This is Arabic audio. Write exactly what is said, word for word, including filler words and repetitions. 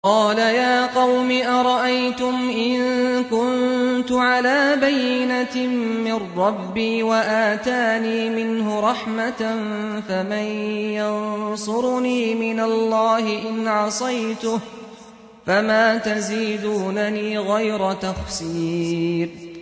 قَالَ يَا قَوْمِ أَرَأَيْتُمْ إِن كُنتُ عَلَىٰ بَيِّنَةٍ مِّن رَّبِّي وَآتَانِي مِنْهُ رَحْمَةً فَمَن يَنصُرُنِي مِنَ اللَّهِ إِنْ عَصَيْتُهُ ۖ فَمَا تَزِيدُونَنِي غَيْرَ تَخْسِيرٍ